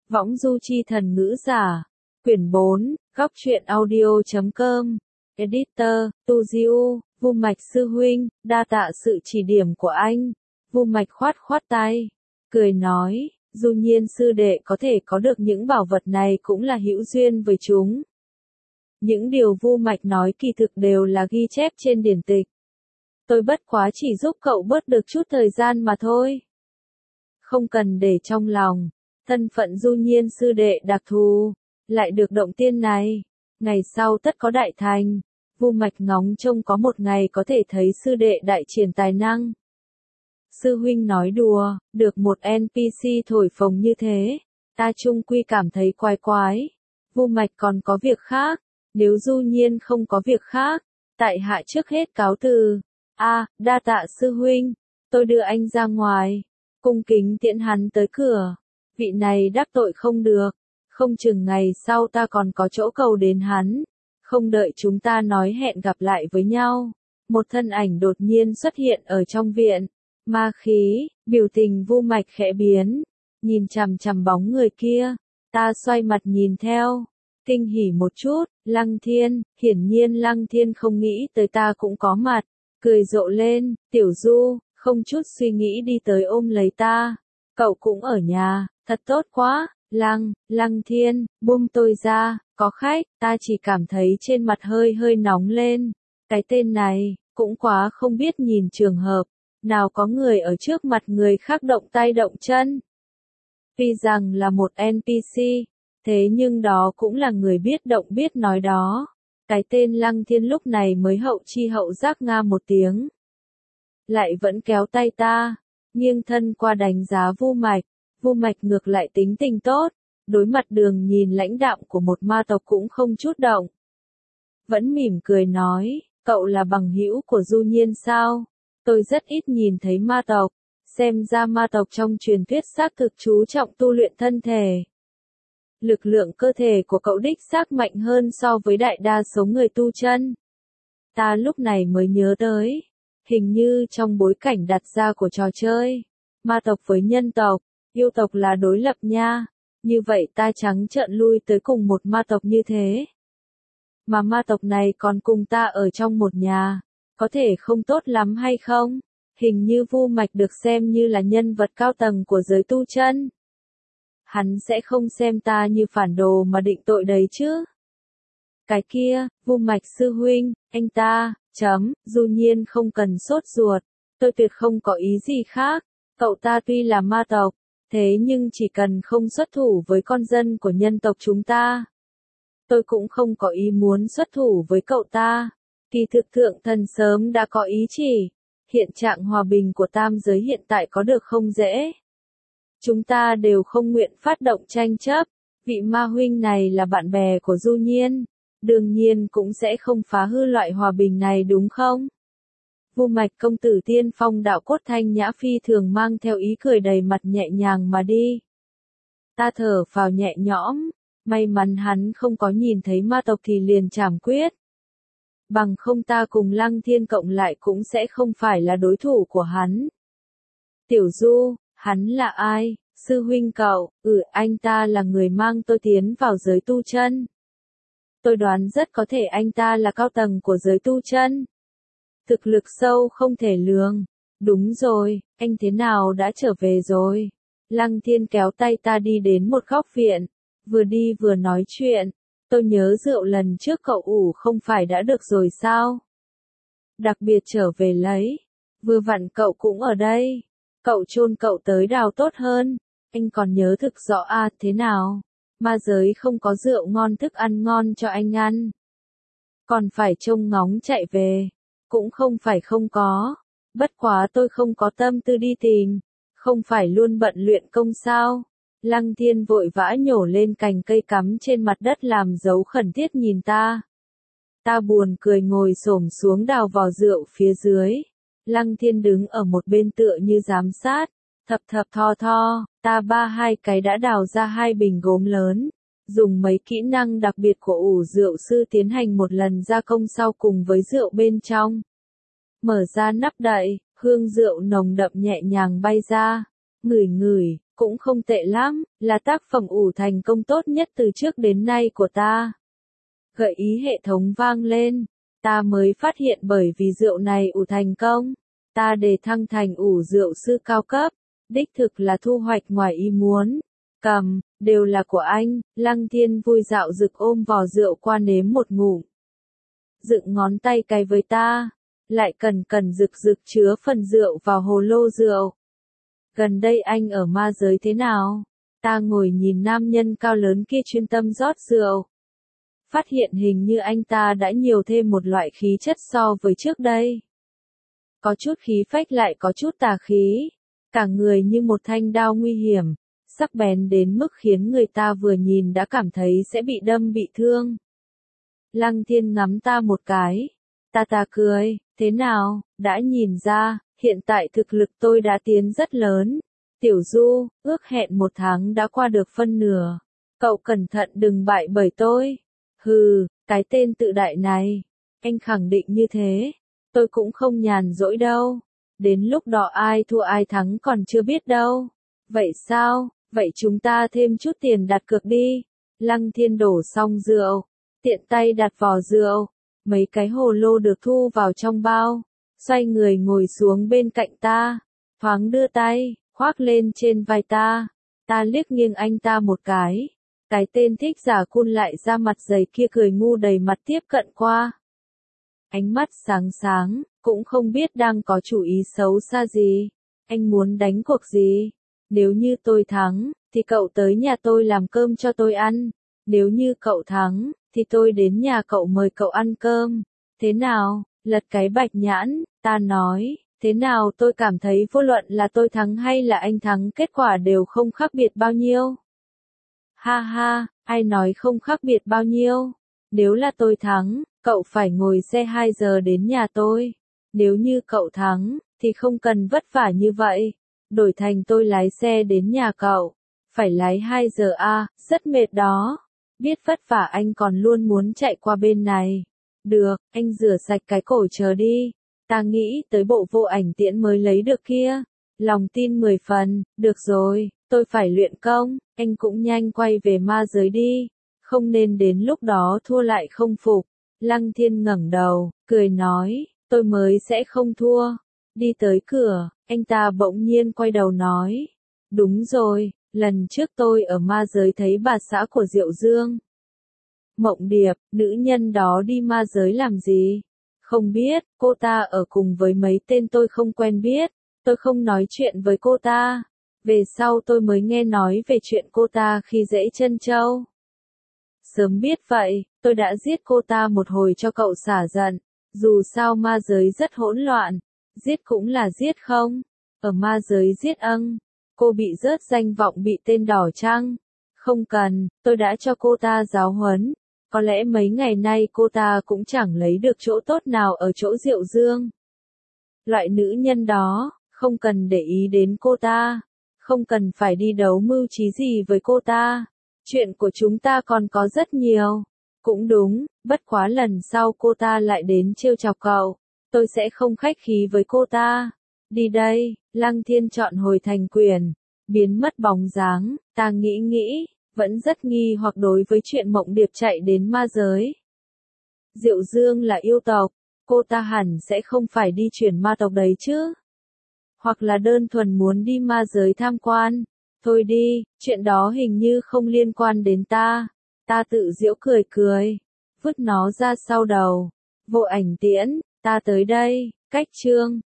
Võng du chi thần ngữ giả. Quyển 4, góc truyện audio.com. Editor, Tu Diu, Vu Mạch sư huynh, đa tạ sự chỉ điểm của anh. Vu Mạch khoát khoát tay, cười nói, Du Nhiên sư đệ có thể có được những bảo vật này cũng là hữu duyên với chúng. Những điều Vu Mạch nói kỳ thực đều là ghi chép trên điển tịch. Tôi bất quá chỉ giúp cậu bớt được chút thời gian mà thôi. Không cần để trong lòng, thân phận Du Nhiên sư đệ đặc thù, lại được động tiên này, ngày sau tất có đại thành. Vu Mạch ngóng trông có một ngày có thể thấy sư đệ đại triển tài năng. Sư huynh nói đùa, được một NPC thổi phồng như thế, ta chung quy cảm thấy quái quái. Vu Mạch còn có việc khác, nếu Du Nhiên không có việc khác, tại hạ trước hết cáo từ. Đa tạ sư huynh, tôi đưa anh ra ngoài, cung kính tiễn hắn tới cửa. Vị này đắc tội không được, không chừng ngày sau ta còn có chỗ cầu đến hắn. Không đợi chúng ta nói hẹn gặp lại với nhau, một thân ảnh đột nhiên xuất hiện ở trong viện. Ma khí, biểu tình Vu Mạch khẽ biến, nhìn chằm chằm bóng người kia, ta xoay mặt nhìn theo, kinh hỉ một chút, Lăng Thiên, hiển nhiên Lăng Thiên không nghĩ tới ta cũng có mặt, cười rộ lên, Tiểu Du, không chút suy nghĩ đi tới ôm lấy ta, cậu cũng ở nhà, thật tốt quá, Lăng Thiên, buông tôi ra, có khách, ta chỉ cảm thấy trên mặt hơi hơi nóng lên, cái tên này, cũng quá không biết nhìn trường hợp. Nào có người ở trước mặt người khác động tay động chân. Tuy rằng là một NPC, thế nhưng đó cũng là người biết động biết nói đó. Cái tên Lăng Thiên lúc này mới hậu chi hậu giác nga một tiếng. Lại vẫn kéo tay ta, nghiêng thân qua đánh giá Vu Mạch. Vu Mạch ngược lại tính tình tốt, đối mặt Đường nhìn lãnh đạm của một ma tộc cũng không chút động. Vẫn mỉm cười nói, cậu là bằng hữu của Du Nhiên sao? Tôi rất ít nhìn thấy ma tộc, xem ra ma tộc trong truyền thuyết xác thực chú trọng tu luyện thân thể. Lực lượng cơ thể của cậu đích xác mạnh hơn so với đại đa số người tu chân. Ta lúc này mới nhớ tới, hình như trong bối cảnh đặt ra của trò chơi, ma tộc với nhân tộc, yêu tộc là đối lập nha, như vậy ta trắng trợn lui tới cùng một ma tộc như thế. Mà ma tộc này còn cùng ta ở trong một nhà. Có thể không tốt lắm hay không? Hình như Vu Mạch được xem như là nhân vật cao tầng của giới tu chân. Hắn sẽ không xem ta như phản đồ mà định tội đấy chứ. Cái kia, Vu Mạch sư huynh, anh ta, Du Nhiên không cần sốt ruột, tôi tuyệt không có ý gì khác. Cậu ta tuy là ma tộc, thế nhưng chỉ cần không xuất thủ với con dân của nhân tộc chúng ta. Tôi cũng không có ý muốn xuất thủ với cậu ta. Kỳ thực thượng thần sớm đã có ý chỉ, hiện trạng hòa bình của tam giới hiện tại có được không dễ. Chúng ta đều không nguyện phát động tranh chấp, vị ma huynh này là bạn bè của Du Nhiên, đương nhiên cũng sẽ không phá hư loại hòa bình này đúng không? Vu Mạch công tử tiên phong đạo cốt thanh nhã phi thường mang theo ý cười đầy mặt nhẹ nhàng mà đi. Ta thở phào nhẹ nhõm, may mắn hắn không có nhìn thấy ma tộc thì liền trảm quyết. Bằng không ta cùng Lăng Thiên cộng lại cũng sẽ không phải là đối thủ của hắn. Tiểu Du, hắn là ai? Sư huynh cậu, anh ta là người mang tôi tiến vào giới tu chân. Tôi đoán rất có thể anh ta là cao tầng của giới tu chân. Thực lực sâu không thể lường. Đúng rồi, anh thế nào đã trở về rồi? Lăng Thiên kéo tay ta đi đến một góc viện, vừa đi vừa nói chuyện. Tôi nhớ rượu lần trước cậu ủ không phải đã được rồi sao? Đặc biệt trở về lấy. Vừa vặn cậu cũng ở đây. Cậu chôn cậu tới đào tốt hơn. Anh còn nhớ thực rõ thế nào? Ma giới không có rượu ngon thức ăn ngon cho anh ăn. Còn phải trông ngóng chạy về. Cũng không phải không có. Bất quá tôi không có tâm tư đi tìm. Không phải luôn bận luyện công sao? Lăng Thiên vội vã nhổ lên cành cây cắm trên mặt đất làm dấu khẩn thiết nhìn ta. Ta buồn cười ngồi xổm xuống đào vò rượu phía dưới. Lăng Thiên đứng ở một bên tựa như giám sát. Thập thập tho tho, ta hai cái đã đào ra 2 bình gốm lớn. Dùng mấy kỹ năng đặc biệt của ủ rượu sư tiến hành một lần gia công sau cùng với rượu bên trong. Mở ra nắp đậy, hương rượu nồng đậm nhẹ nhàng bay ra. ngửi ngửi, cũng không tệ lắm, là tác phẩm ủ thành công tốt nhất từ trước đến nay của ta. Gợi ý hệ thống vang lên, ta mới phát hiện bởi vì rượu này ủ thành công, ta đề thăng thành ủ rượu sư cao cấp, đích thực là thu hoạch ngoài ý muốn. Cầm, đều là của anh, Lăng Thiên vui dạo dực ôm vò rượu qua nếm một ngụm. Dựng ngón tay cái với ta, lại cần cần rực rực chứa phần rượu vào hồ lô rượu. Gần đây anh ở ma giới thế nào? Ta ngồi nhìn nam nhân cao lớn kia chuyên tâm rót rượu. Phát hiện hình như anh ta đã nhiều thêm một loại khí chất so với trước đây. Có chút khí phách lại có chút tà khí. Cả người như một thanh đao nguy hiểm, sắc bén đến mức khiến người ta vừa nhìn đã cảm thấy sẽ bị đâm bị thương. Lăng Thiên ngắm ta một cái. Ta cười, thế nào, đã nhìn ra, hiện tại thực lực tôi đã tiến rất lớn. Tiểu Du, ước hẹn 1 tháng đã qua được phân nửa. Cậu cẩn thận đừng bại bởi tôi. Hừ, cái tên tự đại này. Anh khẳng định như thế. Tôi cũng không nhàn rỗi đâu. Đến lúc đó ai thua ai thắng còn chưa biết đâu. Vậy sao, vậy chúng ta thêm chút tiền đặt cược đi. Lăng Thiên đổ xong rượu. Tiện tay đặt vò rượu. Mấy cái hồ lô được thu vào trong bao. Xoay người ngồi xuống bên cạnh ta. Thoáng đưa tay, khoác lên trên vai ta. Ta liếc nghiêng anh ta một cái. Cái tên thích giả cun lại ra mặt dày kia cười ngu đầy mặt tiếp cận qua. Ánh mắt sáng sáng, cũng không biết đang có chủ ý xấu xa gì. Anh muốn đánh cuộc gì? Nếu như tôi thắng, thì cậu tới nhà tôi làm cơm cho tôi ăn. Nếu như cậu thắng, thì tôi đến nhà cậu mời cậu ăn cơm. Thế nào? Lật cái bạch nhãn, ta nói. Thế nào tôi cảm thấy vô luận là tôi thắng hay là anh thắng kết quả đều không khác biệt bao nhiêu. Ha ha, ai nói không khác biệt bao nhiêu. Nếu là tôi thắng, cậu phải ngồi xe 2 giờ đến nhà tôi. Nếu như cậu thắng, thì không cần vất vả như vậy. Đổi thành tôi lái xe đến nhà cậu. Phải lái 2 giờ à, rất mệt đó. Biết vất vả anh còn luôn muốn chạy qua bên này. Được, anh rửa sạch cái cổ chờ đi. Ta nghĩ tới bộ vô ảnh tiễn mới lấy được kia. Lòng tin 10 phần, được rồi, tôi phải luyện công, anh cũng nhanh quay về ma giới đi. Không nên đến lúc đó thua lại không phục. Lăng Thiên ngẩng đầu, cười nói, tôi mới sẽ không thua. Đi tới cửa, anh ta bỗng nhiên quay đầu nói. Đúng rồi, lần trước tôi ở ma giới thấy bà xã của Diệu Dương. Mộng Điệp, nữ nhân đó đi ma giới làm gì? Không biết, cô ta ở cùng với mấy tên tôi không quen biết. Tôi không nói chuyện với cô ta. Về sau tôi mới nghe nói về chuyện cô ta khi dễ Trân Châu. Sớm biết vậy, tôi đã giết cô ta một hồi cho cậu xả giận. Dù sao ma giới rất hỗn loạn. Giết cũng là giết không? Ở ma giới giết cô bị rớt danh vọng bị tên đỏ chăng? Không cần, tôi đã cho cô ta giáo huấn. Có lẽ mấy ngày nay cô ta cũng chẳng lấy được chỗ tốt nào ở chỗ Diệu Dương. Loại nữ nhân đó, không cần để ý đến cô ta. Không cần phải đi đấu mưu trí gì với cô ta. Chuyện của chúng ta còn có rất nhiều. Cũng đúng, bất quá lần sau cô ta lại đến trêu chọc cậu. Tôi sẽ không khách khí với cô ta. Đi đây, Lăng Thiên chọn hồi thành quyền. Biến mất bóng dáng, ta nghĩ, vẫn rất nghi hoặc đối với chuyện Mộng Điệp chạy đến ma giới. Diệu Dương là yêu tộc, cô ta hẳn sẽ không phải đi chuyển ma tộc đấy chứ. Hoặc là đơn thuần muốn đi ma giới tham quan. Thôi đi, chuyện đó hình như không liên quan đến ta. Ta tự giễu cười, vứt nó ra sau đầu. Vô ảnh tiễn, ta tới đây, cách chương.